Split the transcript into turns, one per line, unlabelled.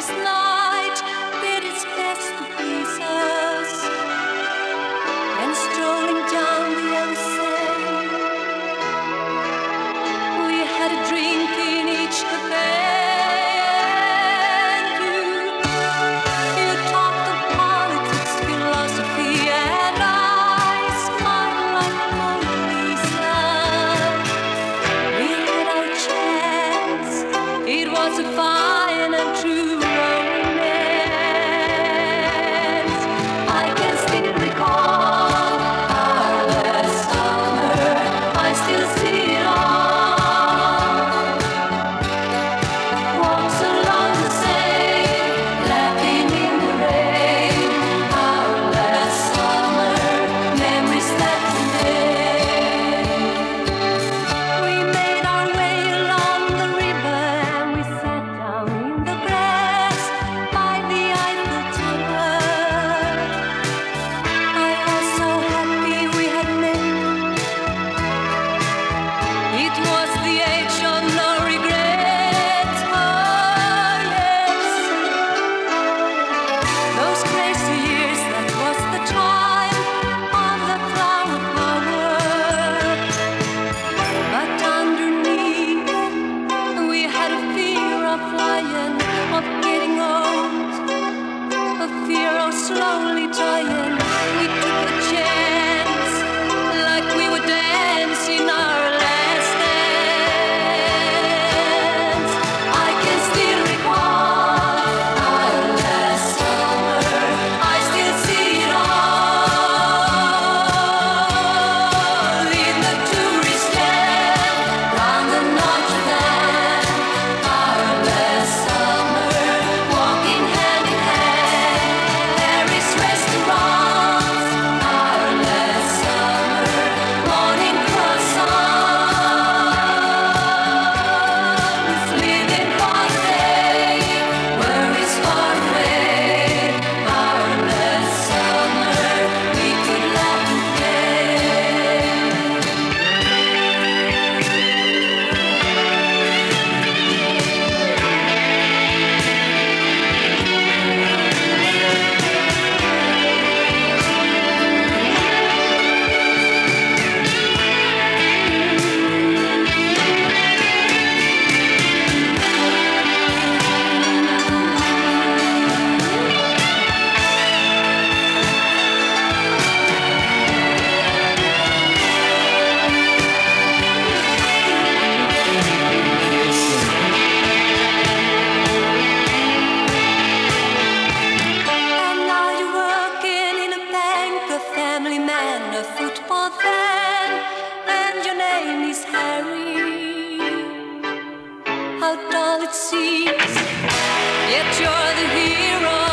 this night did its best to please us, and strolling down the Seine, we had a drink in each cafe. You talked of politics, philosophy, and I smiled like Mona Lisa. We had our chance. It was a fine and true romance. I can still recall our last summer. I still see it all. Walks along the Seine, laughing in the rain. Our last summer, memories that remain. We made our way along the river and we sat down in the grass by the Eiffel Tower. I was so happy we had met. It was the age of no regrets. Oh yes, those crazy years, that was the time of the flower power. But underneath, we had a fear of flying, of getting old, a fear of slowly dying. We took a chance, like we were dancing our last dance. I can still recall our last summer. I still see it all in the tourist camp round the Notre Dame. Our last summer, walking hand in hand, Paris restaurants. Our last summer, morning croissants, living for the day, worries far away. Our last summer, we could laugh and play. And now you're working in a bank, a family man, a football fan, and your name is Harry. How dull it seems, yet you're the hero